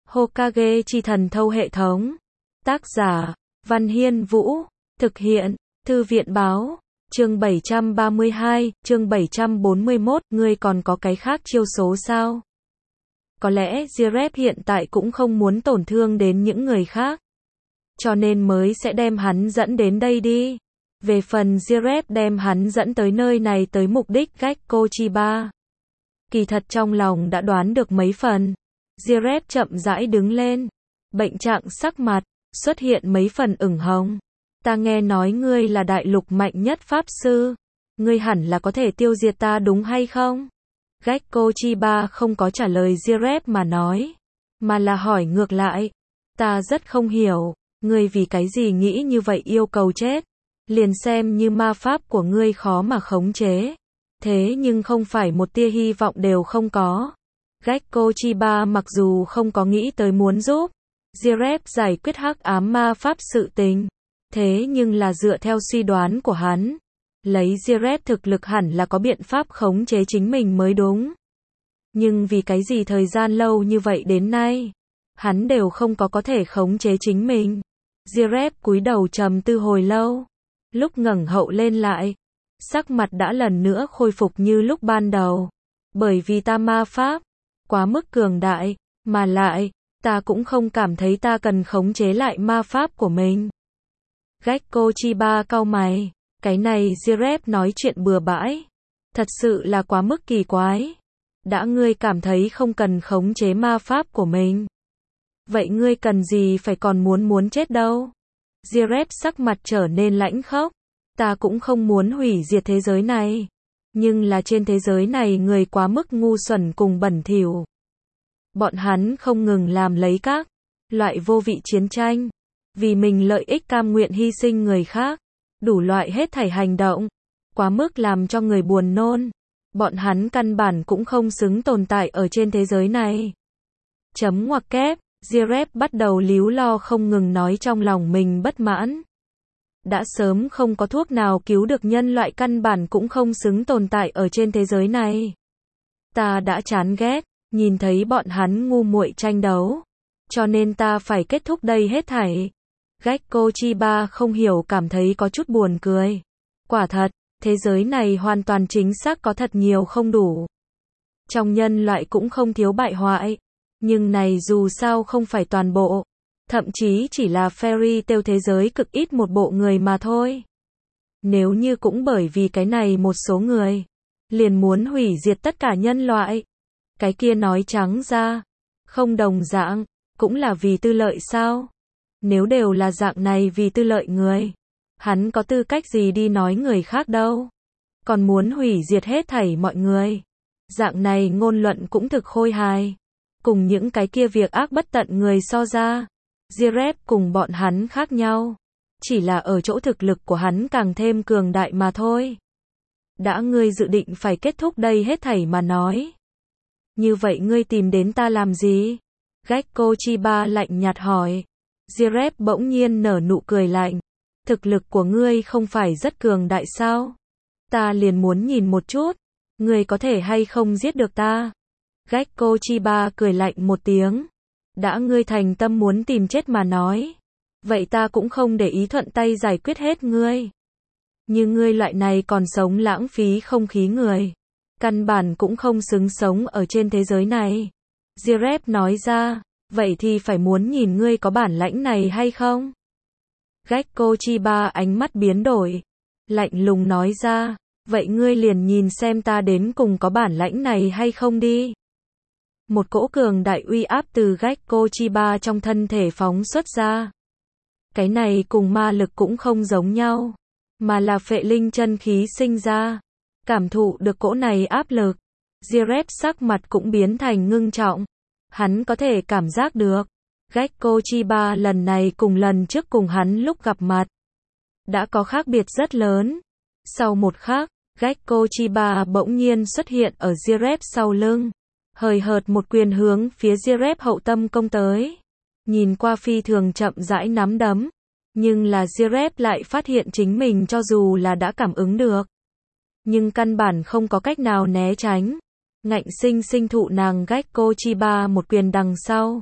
Hokage chi thần thâu hệ thống. Tác giả, Văn Hiên Vũ. Thực hiện, Thư viện báo. Chương 732, chương 741, ngươi còn có cái khác chiêu số sao? Có lẽ Jiraiya hiện tại cũng không muốn tổn thương đến những người khác, cho nên mới sẽ đem hắn dẫn đến đây đi. Về phần Jiraiya đem hắn dẫn tới nơi này tới mục đích Gekko Chiba, kỳ thật trong lòng đã đoán được mấy phần. Jiraiya chậm rãi đứng lên, bệnh trạng sắc mặt xuất hiện mấy phần ửng hồng. Ta nghe nói ngươi là đại lục mạnh nhất pháp sư, ngươi hẳn là có thể tiêu diệt ta đúng hay không? Gekko Chiba không có trả lời Jiraiya mà nói, mà là hỏi ngược lại. Ta rất không hiểu, ngươi vì cái gì nghĩ như vậy yêu cầu chết? Liền xem như ma pháp của ngươi khó mà khống chế, thế nhưng không phải một tia hy vọng đều không có. Gekko Chiba mặc dù không có nghĩ tới muốn giúp Jiraiya giải quyết hắc ám ma pháp sự tình, thế nhưng là dựa theo suy đoán của hắn, lấy Jiraiya thực lực hẳn là có biện pháp khống chế chính mình mới đúng. Nhưng vì cái gì thời gian lâu như vậy đến nay, hắn đều không có thể khống chế chính mình. Jiraiya cúi đầu trầm tư hồi lâu, lúc ngẩng hậu lên lại, sắc mặt đã lần nữa khôi phục như lúc ban đầu. Bởi vì ta ma pháp quá mức cường đại, mà lại, ta cũng không cảm thấy ta cần khống chế lại ma pháp của mình. Gekko Chiba cau mày, cái này Jiraiya nói chuyện bừa bãi, thật sự là quá mức kỳ quái. Đã ngươi cảm thấy không cần khống chế ma pháp của mình, vậy ngươi cần gì phải còn muốn chết đâu? Jiraiya sắc mặt trở nên lãnh khốc, ta cũng không muốn hủy diệt thế giới này, nhưng là trên thế giới này người quá mức ngu xuẩn cùng bẩn thỉu. Bọn hắn không ngừng làm lấy các loại vô vị chiến tranh, vì mình lợi ích cam nguyện hy sinh người khác, đủ loại hết thảy hành động, quá mức làm cho người buồn nôn. Bọn hắn căn bản cũng không xứng tồn tại ở trên thế giới này. Chấm ngoặc kép, Jiraiya bắt đầu líu lo không ngừng nói trong lòng mình bất mãn. Đã sớm không có thuốc nào cứu được nhân loại, căn bản cũng không xứng tồn tại ở trên thế giới này. Ta đã chán ghét nhìn thấy bọn hắn ngu muội tranh đấu, cho nên ta phải kết thúc đây hết thảy. Gekko Chiba không hiểu cảm thấy có chút buồn cười. Quả thật, thế giới này hoàn toàn chính xác có thật nhiều không đủ. Trong nhân loại cũng không thiếu bại hoại, nhưng này dù sao không phải toàn bộ, thậm chí chỉ là fairy tale thế giới cực ít một bộ người mà thôi. Nếu như cũng bởi vì cái này một số người liền muốn hủy diệt tất cả nhân loại, cái kia nói trắng ra, không đồng dạng, cũng là vì tư lợi sao? Nếu đều là dạng này vì tư lợi người, hắn có tư cách gì đi nói người khác đâu? Còn muốn hủy diệt hết thảy mọi người. Dạng này ngôn luận cũng thực khôi hài. Cùng những cái kia việc ác bất tận người so ra, Jiraiya cùng bọn hắn khác nhau, chỉ là ở chỗ thực lực của hắn càng thêm cường đại mà thôi. Đã ngươi dự định phải kết thúc đây hết thảy mà nói, như vậy ngươi tìm đến ta làm gì? Gekko Chiba lạnh nhạt hỏi. Jiraiya bỗng nhiên nở nụ cười lạnh. Thực lực của ngươi không phải rất cường đại sao? Ta liền muốn nhìn một chút, ngươi có thể hay không giết được ta? Gekko Chiba cười lạnh một tiếng. Đã ngươi thành tâm muốn tìm chết mà nói, vậy ta cũng không để ý thuận tay giải quyết hết ngươi. Như ngươi loại này còn sống lãng phí không khí người, căn bản cũng không xứng sống ở trên thế giới này. Jiraiya nói ra, vậy thì phải muốn nhìn ngươi có bản lãnh này hay không? Gekko Chiba ánh mắt biến đổi, lạnh lùng nói ra, vậy ngươi liền nhìn xem ta đến cùng có bản lãnh này hay không đi. Một cỗ cường đại uy áp từ Gekko Chiba trong thân thể phóng xuất ra. Cái này cùng ma lực cũng không giống nhau, mà là phệ linh chân khí sinh ra. Cảm thụ được cỗ này áp lực, Jiraiya sắc mặt cũng biến thành ngưng trọng. Hắn có thể cảm giác được, Gekko Chiba lần này cùng lần trước cùng hắn lúc gặp mặt đã có khác biệt rất lớn. Sau một khắc, Gekko Chiba bỗng nhiên xuất hiện ở Jiraiya sau lưng, hời hợt một quyền hướng phía Jiraiya hậu tâm công tới. Nhìn qua phi thường chậm rãi nắm đấm, nhưng là Jiraiya lại phát hiện chính mình cho dù là đã cảm ứng được, nhưng căn bản không có cách nào né tránh. Ngạnh sinh sinh thụ nàng Gekko Chiba một quyền đằng sau.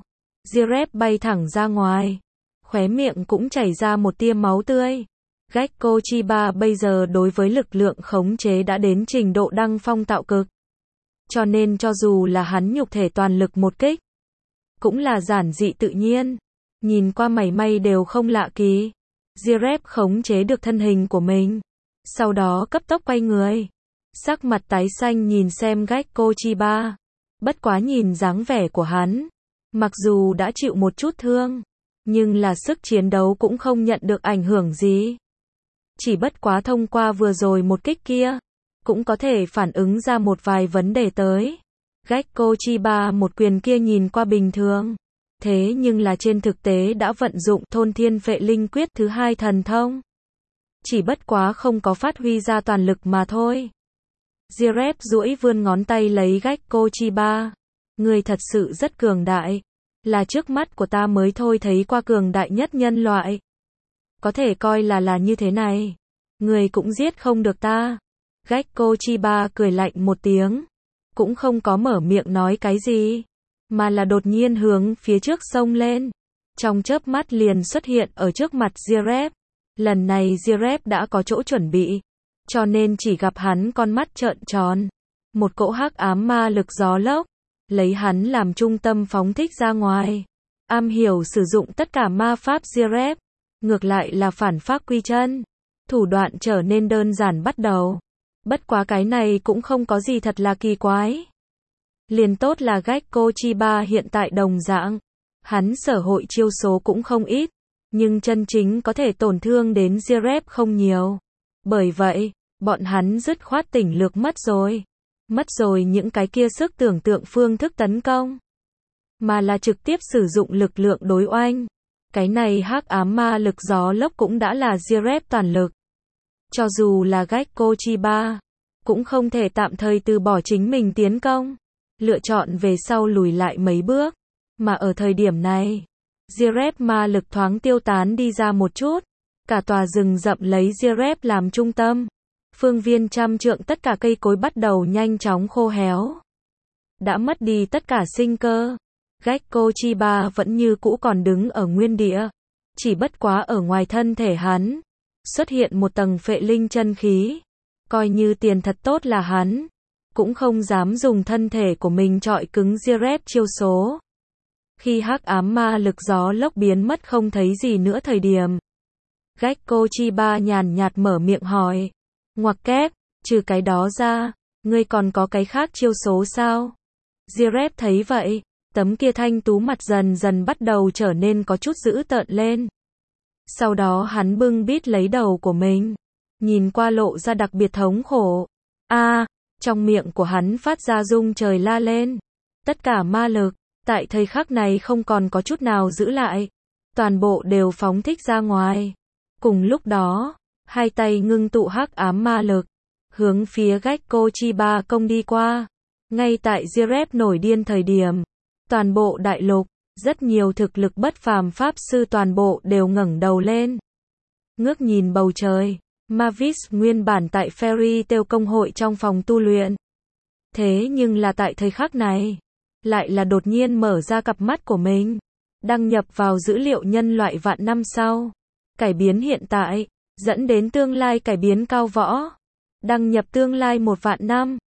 Giraffe bay thẳng ra ngoài. Khóe miệng cũng chảy ra một tia máu tươi. Gecko Chiba bây giờ đối với lực lượng khống chế đã đến trình độ đăng phong tạo cực. Cho nên cho dù là hắn nhục thể toàn lực một kích, cũng là giản dị tự nhiên. Nhìn qua mảy may đều không lạ kỳ. Giraffe khống chế được thân hình của mình. Sau đó cấp tốc quay người. Sắc mặt tái xanh nhìn xem Gecko Chiba. Bất quá nhìn dáng vẻ của hắn. Mặc dù đã chịu một chút thương, nhưng là sức chiến đấu cũng không nhận được ảnh hưởng gì. Chỉ bất quá thông qua vừa rồi một kích kia, cũng có thể phản ứng ra một vài vấn đề tới. Gecko Chiba một quyền kia nhìn qua bình thường. Thế nhưng là trên thực tế đã vận dụng thôn thiên phệ linh quyết thứ 2 thần thông. Chỉ bất quá không có phát huy ra toàn lực mà thôi. Giraffe duỗi vươn ngón tay lấy Gecko Chiba. Người thật sự rất cường đại. Là trước mắt của ta mới thôi thấy qua cường đại nhất nhân loại. Có thể coi là như thế này. Người cũng giết không được ta. Gecko Chiba cười lạnh một tiếng. Cũng không có mở miệng nói cái gì. Mà là đột nhiên hướng phía trước xông lên. Trong chớp mắt liền xuất hiện ở trước mặt Giraffe. Lần này Giraffe đã có chỗ chuẩn bị. Cho nên chỉ gặp hắn con mắt trợn tròn. Một cỗ hắc ám ma lực gió lốc. Lấy hắn làm trung tâm phóng thích ra ngoài. Am hiểu sử dụng tất cả ma pháp Giraffe. Ngược lại là phản pháp quy chân. Thủ đoạn trở nên đơn giản bắt đầu. Bất quá cái này cũng không có gì thật là kỳ quái. Liền tốt là Gecko Chiba hiện tại đồng dạng. Hắn sở hội chiêu số cũng không ít. Nhưng chân chính có thể tổn thương đến Giraffe không nhiều. Bởi vậy, bọn hắn dứt khoát tỉnh lược mất rồi. Mất rồi những cái kia sức tưởng tượng phương thức tấn công. Mà là trực tiếp sử dụng lực lượng đối oanh. Cái này hắc ám ma lực gió lốc cũng đã là Giraffe toàn lực. Cho dù là Gecko Chiba, cũng không thể tạm thời từ bỏ chính mình tiến công. Lựa chọn về sau lùi lại mấy bước. Mà ở thời điểm này, Giraffe ma lực thoáng tiêu tán đi ra một chút. Cả tòa rừng rậm lấy Giraffe làm trung tâm. Phương viên trăm trượng tất cả cây cối bắt đầu nhanh chóng khô héo. Đã mất đi tất cả sinh cơ. Gecko Chiba vẫn như cũ còn đứng ở nguyên địa. Chỉ bất quá ở ngoài thân thể hắn xuất hiện một tầng phệ linh chân khí. Coi như tiền thật tốt là hắn cũng không dám dùng thân thể của mình chọi cứng Giraffe chiêu số. Khi hắc ám ma lực gió lốc biến mất không thấy gì nữa thời điểm, Gecko Chiba nhàn nhạt mở miệng hỏi. Ngoặc kép, trừ cái đó ra, ngươi còn có cái khác chiêu số sao? Giraffe thấy vậy, tấm kia thanh tú mặt dần dần bắt đầu trở nên có chút dữ tợn lên. Sau đó hắn bưng bít lấy đầu của mình, nhìn qua lộ ra đặc biệt thống khổ. Trong miệng của hắn phát ra rung trời la lên. Tất cả ma lực, tại thời khắc này không còn có chút nào giữ lại. Toàn bộ đều phóng thích ra ngoài. Cùng lúc đó, hai tay ngưng tụ hắc ám ma lực, hướng phía Gecko Chiba công đi qua. Ngay tại Giraffe nổi điên thời điểm, toàn bộ đại lục, rất nhiều thực lực bất phàm pháp sư toàn bộ đều ngẩng đầu lên. Ngước nhìn bầu trời, Mavis nguyên bản tại Fairy Tail công hội trong phòng tu luyện. Thế nhưng là tại thời khắc này, lại là đột nhiên mở ra cặp mắt của mình, đăng nhập vào dữ liệu nhân loại vạn năm sau. Cải biến hiện tại, dẫn đến tương lai cải biến cao võ. Đăng nhập tương lai 1 vạn năm.